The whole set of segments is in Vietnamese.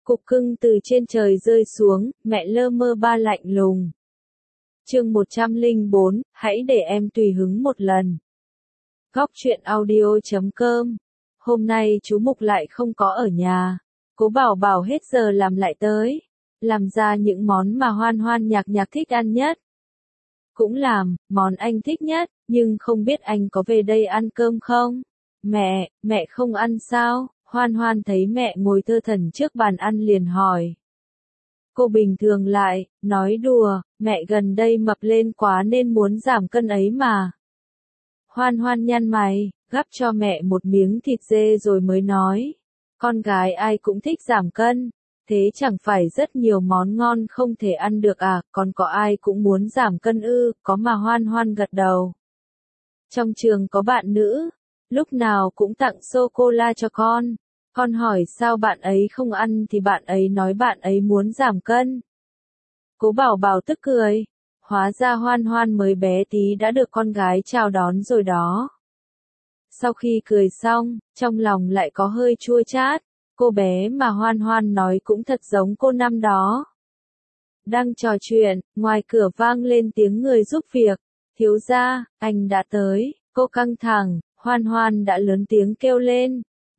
Cục cưng từ trên trời rơi xuống, mẹ lơ mơ ba lạnh lùng. Chương 104, hãy để em tùy hứng một lần. Góc truyện audio.com. Hôm nay chú Mục lại không có ở nhà. Cố Bảo Bảo hết giờ làm lại tới. Làm ra những món mà Hoan Hoan Nhạc Nhạc thích ăn nhất. Cũng làm, món anh thích nhất, nhưng không biết anh có về đây ăn cơm không? Mẹ không ăn sao? Hoan Hoan thấy mẹ ngồi thơ thẩn trước bàn ăn liền hỏi. Cô bình thường lại, nói đùa, mẹ gần đây mập lên quá nên muốn giảm cân ấy mà. Hoan Hoan nhăn mày, gắp cho mẹ một miếng thịt dê rồi mới nói. Con gái ai cũng thích giảm cân, thế chẳng phải rất nhiều món ngon không thể ăn được à, còn có ai cũng muốn giảm cân ư, có mà Hoan Hoan gật đầu. Trong trường có bạn nữ, lúc nào cũng tặng sô-cô-la cho con. Con hỏi sao bạn ấy không ăn thì bạn ấy nói bạn ấy muốn giảm cân. Cố Bảo Bảo tức cười. Hóa ra Hoan Hoan mới bé tí đã được con gái chào đón rồi đó. Sau khi cười xong, trong lòng lại có hơi chua chát. Cô bé mà Hoan Hoan nói cũng thật giống cô năm đó. Đang trò chuyện, ngoài cửa vang lên tiếng người giúp việc. Thiếu gia, anh đã tới. Cô căng thẳng, Hoan Hoan đã lớn tiếng kêu lên.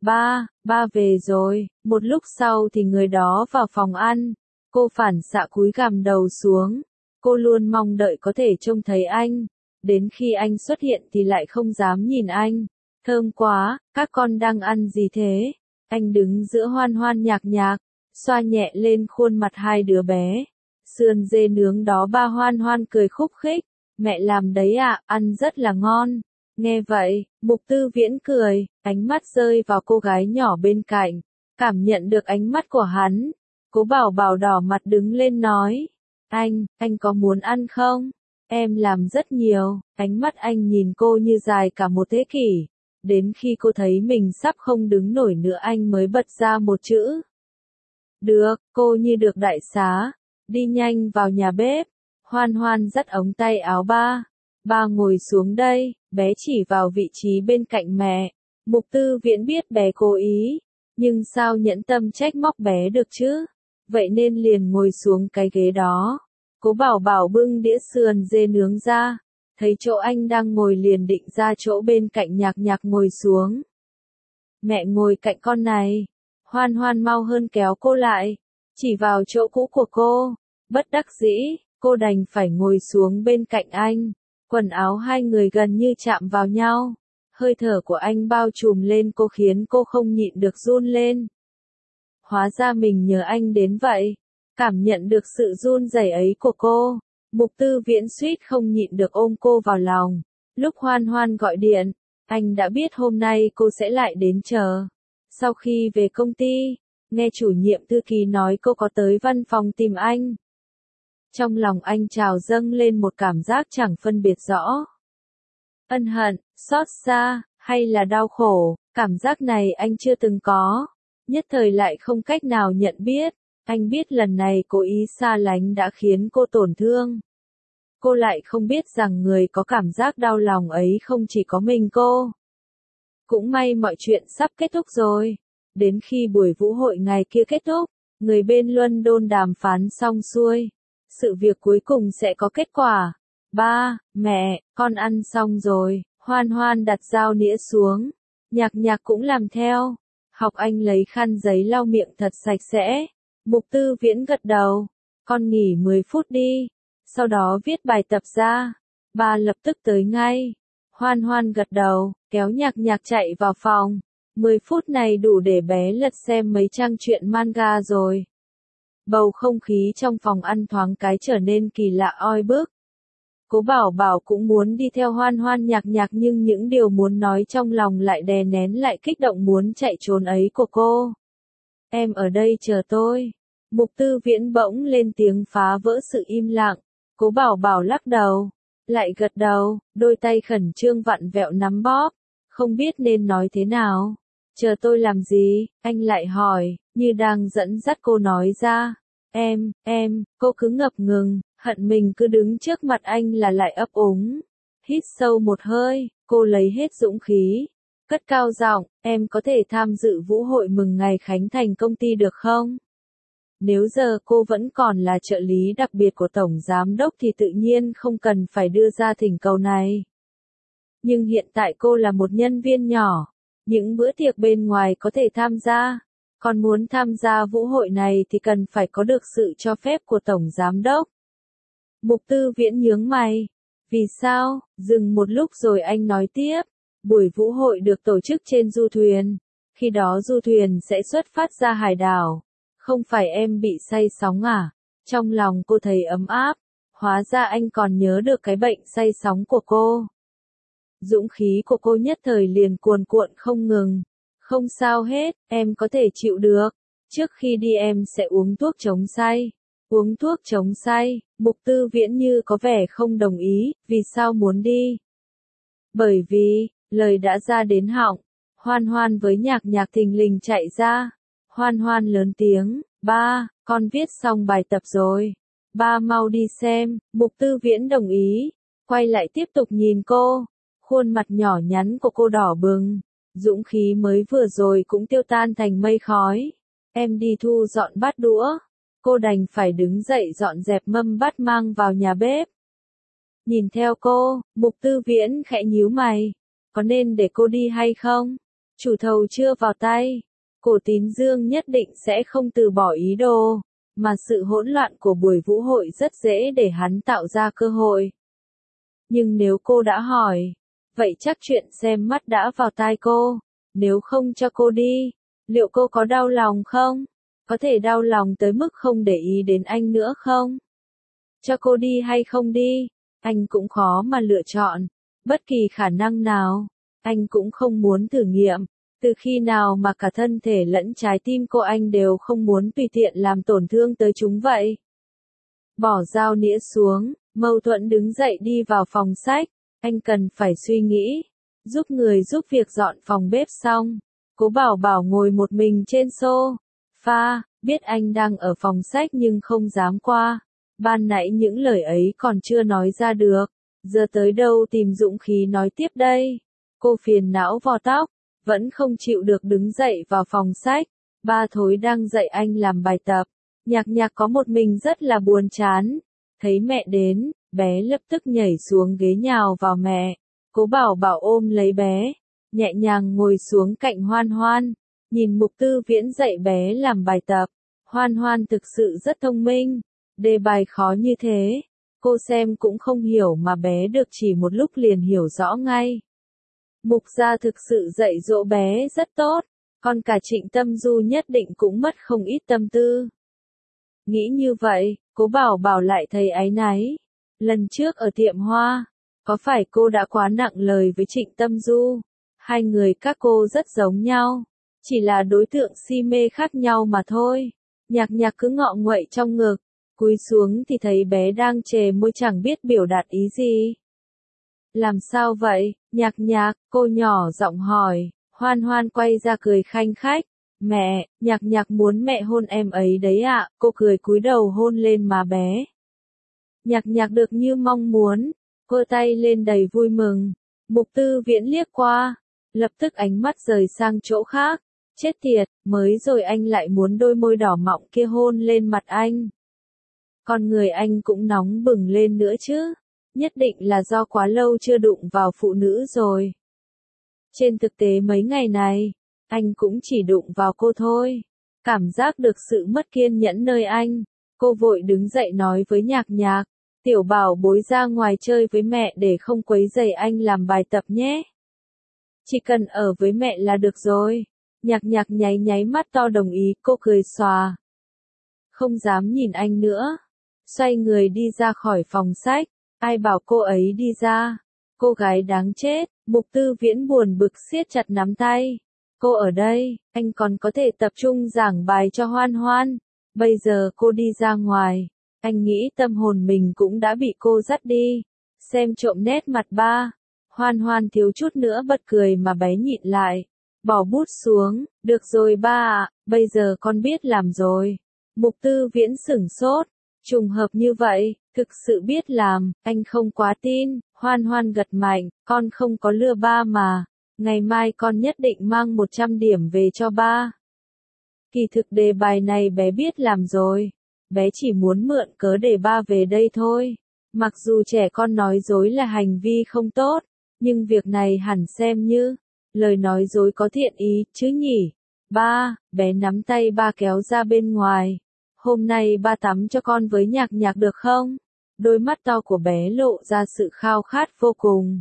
Ba về rồi. Một lúc sau thì người đó vào phòng ăn. Cô phản xạ cúi gằm đầu xuống. Cô luôn mong đợi có thể trông thấy anh. Đến khi anh xuất hiện thì lại không dám nhìn anh. Thơm quá, các con đang ăn gì thế? Anh đứng giữa Hoan Hoan Nhạc Nhạc, xoa nhẹ lên khuôn mặt hai đứa bé. Sườn dê nướng đó ba Hoan Hoan cười khúc khích. Mẹ làm đấy ạ, ăn rất là ngon. Nghe vậy, Mục Tư Viễn cười, ánh mắt rơi vào cô gái nhỏ bên cạnh, cảm nhận được ánh mắt của hắn. Cố Bảo Bảo đỏ mặt đứng lên nói, anh có muốn ăn không? Em làm rất nhiều, ánh mắt anh nhìn cô như dài cả một thế kỷ. Đến khi cô thấy mình sắp không đứng nổi nữa anh mới bật ra một chữ. Được, cô như được đại xá, đi nhanh vào nhà bếp. Hoan Hoan dắt ống tay áo ba ngồi xuống đây, bé chỉ vào vị trí bên cạnh mẹ. Mục Tư Viễn biết bé cố ý, nhưng sao nhẫn tâm trách móc bé được chứ? Vậy nên liền ngồi xuống cái ghế đó. Cố Bảo Bảo bưng đĩa sườn dê nướng ra, thấy chỗ anh đang ngồi liền định ra chỗ bên cạnh Nhạc Nhạc ngồi xuống. Mẹ ngồi cạnh con này. Hoan Hoan mau hơn kéo cô lại, chỉ vào chỗ cũ của cô. Bất đắc dĩ, cô đành phải ngồi xuống bên cạnh anh. Quần áo hai người gần như chạm vào nhau. Hơi thở của anh bao trùm lên cô khiến cô không nhịn được run lên. Hóa ra mình nhớ anh đến vậy. Cảm nhận được sự run rẩy ấy của cô. Mục Tư Viễn suýt không nhịn được ôm cô vào lòng. Lúc Hoan Hoan gọi điện, anh đã biết hôm nay cô sẽ lại đến chờ. Sau khi về công ty, nghe chủ nhiệm thư ký nói cô có tới văn phòng tìm anh. Trong lòng anh trào dâng lên một cảm giác chẳng phân biệt rõ. Ân hận, xót xa, hay là đau khổ, cảm giác này anh chưa từng có. Nhất thời lại không cách nào nhận biết. Anh biết lần này cố ý xa lánh đã khiến cô tổn thương. Cô lại không biết rằng người có cảm giác đau lòng ấy không chỉ có mình cô. Cũng may mọi chuyện sắp kết thúc rồi. Đến khi buổi vũ hội ngày kia kết thúc, người bên London đàm phán xong xuôi. Sự việc cuối cùng sẽ có kết quả. Ba, mẹ, con ăn xong rồi. Hoan Hoan đặt dao nĩa xuống. Nhạc Nhạc cũng làm theo. Học Anh lấy khăn giấy lau miệng thật sạch sẽ. Mục Tư Viễn gật đầu. Con nghỉ 10 phút đi. Sau đó viết bài tập ra. Ba lập tức tới ngay. Hoan Hoan gật đầu, kéo Nhạc Nhạc chạy vào phòng. 10 phút này đủ để bé lật xem mấy trang truyện manga rồi. Bầu không khí trong phòng ăn thoáng cái trở nên kỳ lạ oi bức. Cố Bảo Bảo cũng muốn đi theo Hoan Hoan Nhạc Nhạc nhưng những điều muốn nói trong lòng lại đè nén lại kích động muốn chạy trốn ấy của cô. Em ở đây chờ tôi. Mục Tư Viễn bỗng lên tiếng phá vỡ sự im lặng. Cố Bảo Bảo lắc đầu, lại gật đầu, đôi tay khẩn trương vặn vẹo nắm bóp. Không biết nên nói thế nào. Chờ tôi làm gì? Anh lại hỏi, như đang dẫn dắt cô nói ra. Cô cứ ngập ngừng, hận mình cứ đứng trước mặt anh là lại ấp úng. Hít sâu một hơi, cô lấy hết dũng khí. Cất cao giọng, em có thể tham dự vũ hội mừng ngày khánh thành công ty được không? Nếu giờ cô vẫn còn là trợ lý đặc biệt của Tổng Giám đốc thì tự nhiên không cần phải đưa ra thỉnh cầu này. Nhưng hiện tại cô là một nhân viên nhỏ, những bữa tiệc bên ngoài có thể tham gia, còn muốn tham gia vũ hội này thì cần phải có được sự cho phép của Tổng Giám đốc. Mục Tư Viễn nhướng mày. Vì sao? Dừng một lúc rồi anh nói tiếp. Buổi vũ hội được tổ chức trên du thuyền. Khi đó du thuyền sẽ xuất phát ra hải đảo. Không phải em bị say sóng à? Trong lòng cô thấy ấm áp. Hóa ra anh còn nhớ được cái bệnh say sóng của cô. Dũng khí của cô nhất thời liền cuồn cuộn không ngừng. Không sao hết, em có thể chịu được. Trước khi đi em sẽ uống thuốc chống say. Uống thuốc chống say, Mục Tư Viễn như có vẻ không đồng ý, vì sao muốn đi? Bởi vì, lời đã ra đến họng, Hoan Hoan với Nhạc Nhạc thình lình chạy ra. Hoan Hoan lớn tiếng, ba, con viết xong bài tập rồi. Ba mau đi xem, Mục Tư Viễn đồng ý, quay lại tiếp tục nhìn cô. Khuôn mặt nhỏ nhắn của cô đỏ bừng, dũng khí mới vừa rồi cũng tiêu tan thành mây khói. Em đi thu dọn bát đũa. Cô đành phải đứng dậy dọn dẹp mâm bát mang vào nhà bếp. Nhìn theo cô, Mục Tư Viễn khẽ nhíu mày. Có nên để cô đi hay không? Chủ thầu chưa vào tay. Cổ Tín Dương nhất định sẽ không từ bỏ ý đồ. Mà sự hỗn loạn của buổi vũ hội rất dễ để hắn tạo ra cơ hội. Nhưng nếu cô đã hỏi, vậy chắc chuyện xem mắt đã vào tai cô. Nếu không cho cô đi, liệu cô có đau lòng không? Có thể đau lòng tới mức không để ý đến anh nữa không? Cho cô đi hay không đi, anh cũng khó mà lựa chọn. Bất kỳ khả năng nào, anh cũng không muốn thử nghiệm. Từ khi nào mà cả thân thể lẫn trái tim cô anh đều không muốn tùy tiện làm tổn thương tới chúng vậy? Bỏ dao nĩa xuống, Mâu Thuẫn đứng dậy đi vào phòng sách. Anh cần phải suy nghĩ. Giúp người giúp việc dọn phòng bếp xong. Cố Bảo Bảo ngồi một mình trên sofa, biết anh đang ở phòng sách nhưng không dám qua. Ban nãy những lời ấy còn chưa nói ra được. Giờ tới đâu tìm dũng khí nói tiếp đây? Cô phiền não vò tóc, vẫn không chịu được đứng dậy vào phòng sách. Ba Thối đang dạy anh làm bài tập. Nhạc Nhạc có một mình rất là buồn chán. Thấy mẹ đến, bé lập tức nhảy xuống ghế nhào vào mẹ. Cố Bảo Bảo ôm lấy bé, nhẹ nhàng ngồi xuống cạnh Hoan Hoan. Nhìn Mục Tư Viễn dạy bé làm bài tập. Hoan Hoan thực sự rất thông minh. Đề bài khó như thế, cô xem cũng không hiểu mà bé được chỉ một lúc liền hiểu rõ ngay. Mục gia thực sự dạy dỗ bé rất tốt, còn cả Trịnh Tâm Du nhất định cũng mất không ít tâm tư. Nghĩ như vậy, Cố Bảo Bảo lại thấy áy náy. Lần trước ở tiệm hoa, có phải cô đã quá nặng lời với Trịnh Tâm Du? Hai người các cô rất giống nhau, chỉ là đối tượng si mê khác nhau mà thôi. Nhạc Nhạc cứ ngọ nguậy trong ngực, cúi xuống thì thấy bé đang chề môi chẳng biết biểu đạt ý gì. Làm sao vậy, Nhạc Nhạc, cô nhỏ giọng hỏi. Hoan Hoan quay ra cười khanh khách. Mẹ, Nhạc Nhạc muốn mẹ hôn em ấy đấy ạ. Cô cười cúi đầu hôn lên má bé. Nhạc Nhạc được như mong muốn, giơ tay lên đầy vui mừng. Mục Tư Viễn liếc qua, lập tức ánh mắt rời sang chỗ khác. Chết tiệt, mới rồi anh lại muốn đôi môi đỏ mọng kia hôn lên mặt anh. Con người anh cũng nóng bừng lên nữa chứ. Nhất định là do quá lâu chưa đụng vào phụ nữ rồi. Trên thực tế mấy ngày này, anh cũng chỉ đụng vào cô thôi. Cảm giác được sự mất kiên nhẫn nơi anh. Cô vội đứng dậy nói với Nhạc Nhạc. Tiểu Bảo Bối ra ngoài chơi với mẹ để không quấy rầy anh làm bài tập nhé. Chỉ cần ở với mẹ là được rồi. Nhạc Nhạc nháy nháy mắt to đồng ý, cô cười xòa. Không dám nhìn anh nữa. Xoay người đi ra khỏi phòng sách. Ai bảo cô ấy đi ra? Cô gái đáng chết. Mục Tư Viễn buồn bực siết chặt nắm tay. Cô ở đây, anh còn có thể tập trung giảng bài cho Hoan Hoan. Bây giờ cô đi ra ngoài. Anh nghĩ tâm hồn mình cũng đã bị cô dắt đi. Xem trộm nét mặt ba. Hoan Hoan thiếu chút nữa bật cười mà bé nhịn lại. Bỏ bút xuống, được rồi ba ạ, bây giờ con biết làm rồi. Mục Tư Viễn sửng sốt. Trùng hợp như vậy, thực sự biết làm, anh không quá tin. Hoan Hoan gật mạnh, con không có lừa ba mà. Ngày mai con nhất định mang 100 điểm về cho ba. Kỳ thực đề bài này bé biết làm rồi. Bé chỉ muốn mượn cớ để ba về đây thôi. Mặc dù trẻ con nói dối là hành vi không tốt, nhưng việc này hẳn xem như lời nói dối có thiện ý, chứ nhỉ? Ba, bé nắm tay ba kéo ra bên ngoài. Hôm nay ba tắm cho con với nhạc nhạc được không? Đôi mắt to của bé lộ ra sự khao khát vô cùng.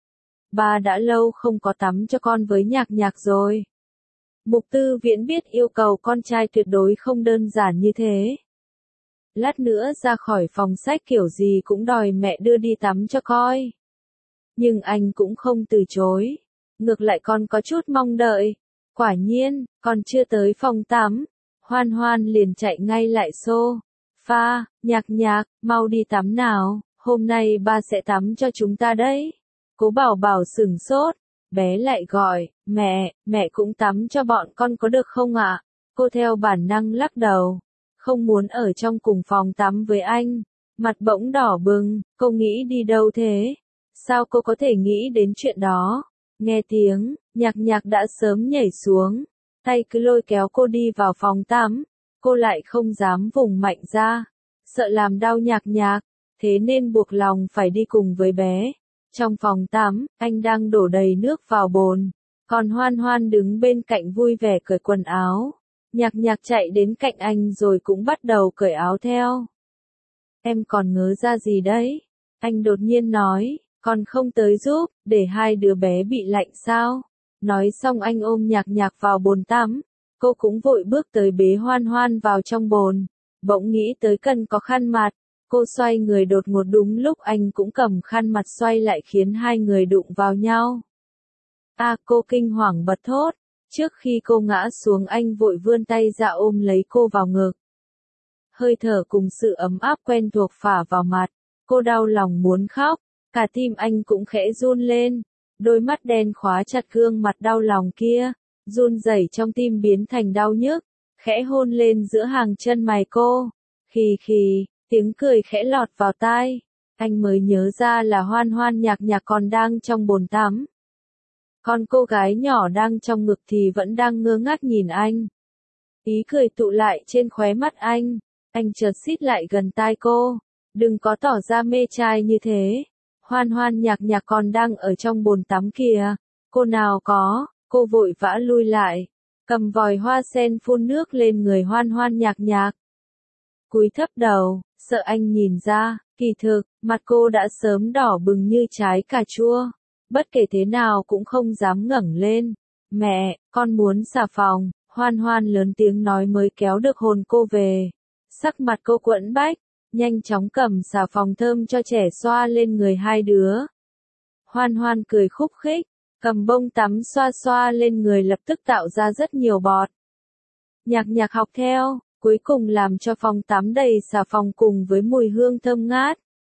Ba đã lâu không có tắm cho con với nhạc nhạc rồi. Mục Tư Viễn biết yêu cầu con trai tuyệt đối không đơn giản như thế. Lát nữa ra khỏi phòng sách kiểu gì cũng đòi mẹ đưa đi tắm cho coi. Nhưng anh cũng không từ chối. Ngược lại con có chút mong đợi. Quả nhiên, còn chưa tới phòng tắm. Hoan Hoan liền chạy ngay lại xô. Pha, nhạc nhạc, mau đi tắm nào. Hôm nay ba sẽ tắm cho chúng ta đấy. Cố Bảo Bảo sửng sốt. Bé lại gọi, mẹ cũng tắm cho bọn con có được không ạ? Cô theo bản năng lắc đầu. Không muốn ở trong cùng phòng tắm với anh. Mặt bỗng đỏ bừng, cô nghĩ đi đâu thế? Sao cô có thể nghĩ đến chuyện đó? Nghe tiếng, nhạc nhạc đã sớm nhảy xuống. Tay cứ lôi kéo cô đi vào phòng tắm. Cô lại không dám vùng mạnh ra. Sợ làm đau nhạc nhạc. Thế nên buộc lòng phải đi cùng với bé. Trong phòng tắm, anh đang đổ đầy nước vào bồn. Còn Hoan Hoan đứng bên cạnh vui vẻ cởi quần áo. Nhạc nhạc chạy đến cạnh anh rồi cũng bắt đầu cởi áo theo. Em còn ngớ ra gì đấy? Anh đột nhiên nói, còn không tới giúp, để hai đứa bé bị lạnh sao? Nói xong anh ôm nhạc nhạc vào bồn tắm. Cô cũng vội bước tới bế Hoan Hoan vào trong bồn. Bỗng nghĩ tới cần có khăn mặt. Cô xoay người đột ngột đúng lúc anh cũng cầm khăn mặt xoay lại khiến hai người đụng vào nhau. Cô kinh hoàng bật thốt. Trước khi cô ngã xuống anh vội vươn tay ra ôm lấy cô vào ngực. Hơi thở cùng sự ấm áp quen thuộc phả vào mặt. Cô đau lòng muốn khóc. Cả tim anh cũng khẽ run lên. Đôi mắt đen khóa chặt gương mặt đau lòng kia. Run rẩy trong tim biến thành đau nhức. Khẽ hôn lên giữa hàng chân mày cô. Khì khì. Tiếng cười khẽ lọt vào tai. Anh mới nhớ ra là Hoan Hoan nhạc nhạc còn đang trong bồn tắm. Còn cô gái nhỏ đang trong ngực thì vẫn đang ngơ ngác nhìn anh. Ý cười tụ lại trên khóe mắt anh. Anh chợt xít lại gần tai cô. Đừng có tỏ ra mê trai như thế. Hoan Hoan nhạc nhạc còn đang ở trong bồn tắm kìa. Cô nào có, cô vội vã lui lại. Cầm vòi hoa sen phun nước lên người Hoan Hoan nhạc nhạc. Cúi thấp đầu, sợ anh nhìn ra, kỳ thực, mặt cô đã sớm đỏ bừng như trái cà chua. Bất kể thế nào cũng không dám ngẩng lên. Mẹ, con muốn xà phòng, Hoan Hoan lớn tiếng nói mới kéo được hồn cô về. Sắc mặt cô quẫn bách, nhanh chóng cầm xà phòng thơm cho trẻ xoa lên người hai đứa. Hoan Hoan cười khúc khích, cầm bông tắm xoa xoa lên người lập tức tạo ra rất nhiều bọt. Nhạc nhạc học theo. Cuối cùng làm cho phòng tắm đầy xà phòng cùng với mùi hương thơm ngát.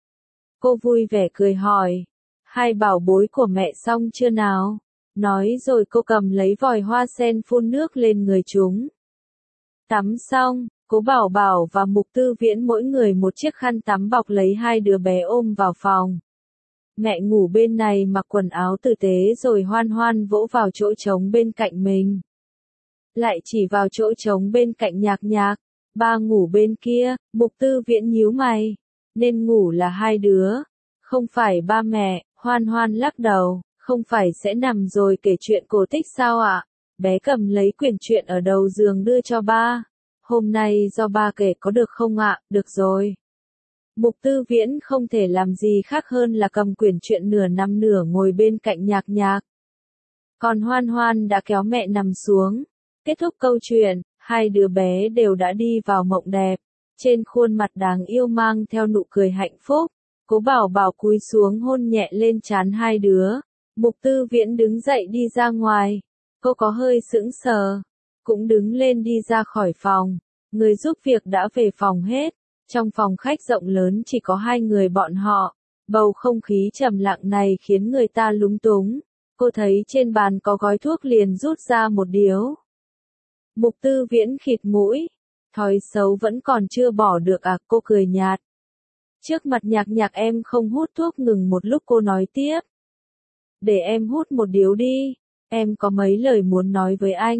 Cô vui vẻ cười hỏi. Hai bảo bối của mẹ xong chưa nào? Nói rồi cô cầm lấy vòi hoa sen phun nước lên người chúng. Tắm xong, Cố Bảo Bảo và Mục Tư Viễn mỗi người một chiếc khăn tắm bọc lấy hai đứa bé ôm vào phòng. Mẹ ngủ bên này mặc quần áo tử tế rồi Hoan Hoan vỗ vào chỗ trống bên cạnh mình. Lại chỉ vào chỗ trống bên cạnh nhạc nhạc. Ba ngủ bên kia, Mục Tư Viễn nhíu mày. Nên ngủ là hai đứa. Không phải ba mẹ, Hoan Hoan lắc đầu. Không phải sẽ nằm rồi kể chuyện cổ tích sao ạ? Bé cầm lấy quyển truyện ở đầu giường đưa cho ba. Hôm nay do ba kể có được không ạ? Được rồi. Mục Tư Viễn không thể làm gì khác hơn là cầm quyển truyện nửa nằm nửa ngồi bên cạnh nhạc nhạc. Còn Hoan Hoan đã kéo mẹ nằm xuống. Kết thúc câu chuyện, hai đứa bé đều đã đi vào mộng đẹp. Trên khuôn mặt đáng yêu mang theo nụ cười hạnh phúc. Cố Bảo Bảo cúi xuống hôn nhẹ lên trán hai đứa. Mục Tư Viễn đứng dậy đi ra ngoài. Cô có hơi sững sờ. Cũng đứng lên đi ra khỏi phòng. Người giúp việc đã về phòng hết. Trong phòng khách rộng lớn chỉ có hai người bọn họ. Bầu không khí trầm lặng này khiến người ta lúng túng. Cô thấy trên bàn có gói thuốc liền rút ra một điếu. Mục Tư Viễn khịt mũi. Thói xấu vẫn còn chưa bỏ được à? Cô cười nhạt. Trước mặt nhạc nhạc em không hút thuốc. Ngừng một lúc cô nói tiếp. Để em hút một điếu đi. Em có mấy lời muốn nói với anh.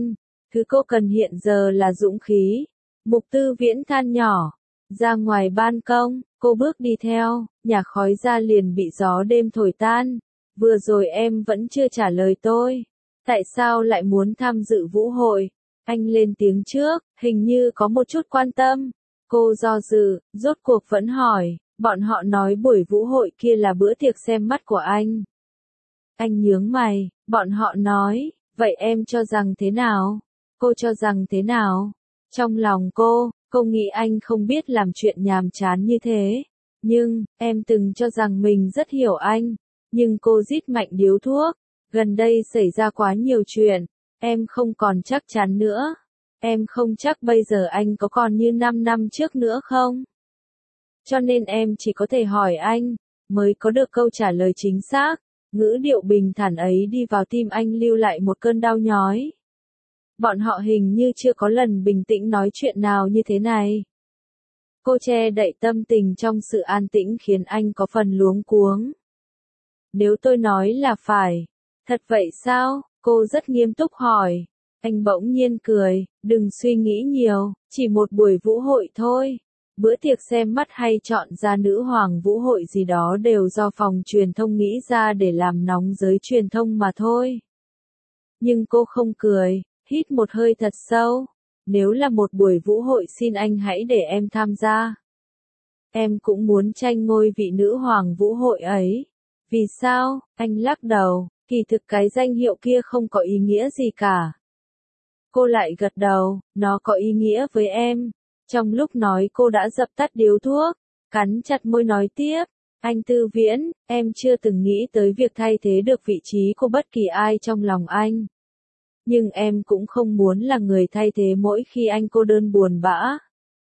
Thứ cô cần hiện giờ là dũng khí. Mục Tư Viễn than nhỏ. Ra ngoài ban công, cô bước đi theo, nhà khói ra liền bị gió đêm thổi tan. Vừa rồi em vẫn chưa trả lời tôi. Tại sao lại muốn tham dự vũ hội? Anh lên tiếng trước, hình như có một chút quan tâm. Cô do dự, rốt cuộc vẫn hỏi, bọn họ nói buổi vũ hội kia là bữa tiệc xem mắt của anh. Anh nhướng mày, bọn họ nói, vậy em cho rằng thế nào? Cô cho rằng thế nào? Trong lòng cô nghĩ anh không biết làm chuyện nhàm chán như thế. Nhưng, em từng cho rằng mình rất hiểu anh. Nhưng cô rít mạnh điếu thuốc. Gần đây xảy ra quá nhiều chuyện. Em không còn chắc chắn nữa. Em không chắc bây giờ anh có còn như 5 năm trước nữa không? Cho nên em chỉ có thể hỏi anh, mới có được câu trả lời chính xác. Ngữ điệu bình thản ấy đi vào tim anh lưu lại một cơn đau nhói. Bọn họ hình như chưa có lần bình tĩnh nói chuyện nào như thế này. Cô che đậy tâm tình trong sự an tĩnh khiến anh có phần luống cuống. Nếu tôi nói là phải. Thật vậy sao? Cô rất nghiêm túc hỏi. Anh bỗng nhiên cười, đừng suy nghĩ nhiều, chỉ một buổi vũ hội thôi. Bữa tiệc xem mắt hay chọn ra nữ hoàng vũ hội gì đó đều do phòng truyền thông nghĩ ra để làm nóng giới truyền thông mà thôi. Nhưng cô không cười, hít một hơi thật sâu. Nếu là một buổi vũ hội xin anh hãy để em tham gia. Em cũng muốn tranh ngôi vị nữ hoàng vũ hội ấy. Vì sao? Anh lắc đầu, kỳ thực cái danh hiệu kia không có ý nghĩa gì cả. Cô lại gật đầu, nó có ý nghĩa với em. Trong lúc nói cô đã dập tắt điếu thuốc, cắn chặt môi nói tiếp. Anh Tư Viễn, em chưa từng nghĩ tới việc thay thế được vị trí của bất kỳ ai trong lòng anh. Nhưng em cũng không muốn là người thay thế mỗi khi anh cô đơn buồn bã.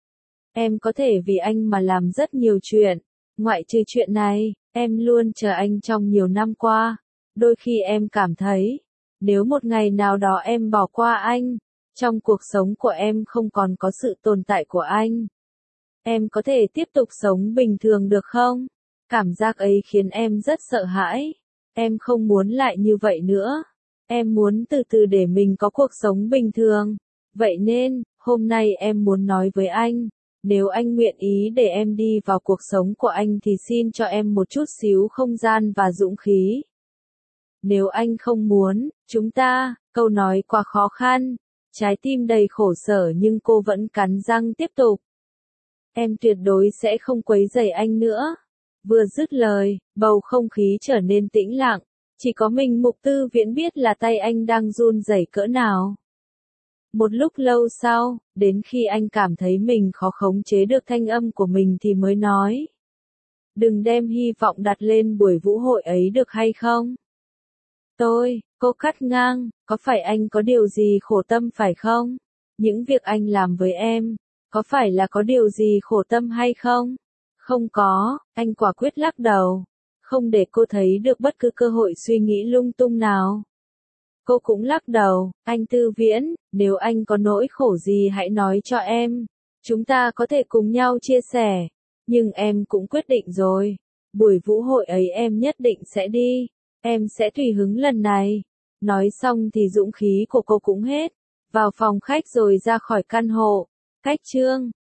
Em có thể vì anh mà làm rất nhiều chuyện. Ngoại trừ chuyện này, em luôn chờ anh trong nhiều năm qua. Đôi khi em cảm thấy, nếu một ngày nào đó em bỏ qua anh, trong cuộc sống của em không còn có sự tồn tại của anh. Em có thể tiếp tục sống bình thường được không? Cảm giác ấy khiến em rất sợ hãi. Em không muốn lại như vậy nữa. Em muốn từ từ để mình có cuộc sống bình thường. Vậy nên, hôm nay em muốn nói với anh, nếu anh nguyện ý để em đi vào cuộc sống của anh thì xin cho em một chút xíu không gian và dũng khí. Nếu anh không muốn, câu nói quá khó khăn, trái tim đầy khổ sở nhưng cô vẫn cắn răng tiếp tục. Em tuyệt đối sẽ không quấy rầy anh nữa. Vừa dứt lời, bầu không khí trở nên tĩnh lặng, chỉ có mình Mục Tư Viễn biết là tay anh đang run rẩy cỡ nào. Một lúc lâu sau, đến khi anh cảm thấy mình khó khống chế được thanh âm của mình thì mới nói. Đừng đem hy vọng đặt lên buổi vũ hội ấy được hay không? Cô cắt ngang, có phải anh có điều gì khổ tâm phải không? Những việc anh làm với em, có phải là có điều gì khổ tâm hay không? Không có, anh quả quyết lắc đầu. Không để cô thấy được bất cứ cơ hội suy nghĩ lung tung nào. Cô cũng lắc đầu, anh Tư Viễn, nếu anh có nỗi khổ gì hãy nói cho em. Chúng ta có thể cùng nhau chia sẻ. Nhưng em cũng quyết định rồi. Buổi vũ hội ấy em nhất định sẽ đi. Em sẽ tùy hứng lần này. Nói xong thì dũng khí của cô cũng hết. Vào phòng khách rồi ra khỏi căn hộ. Cách chương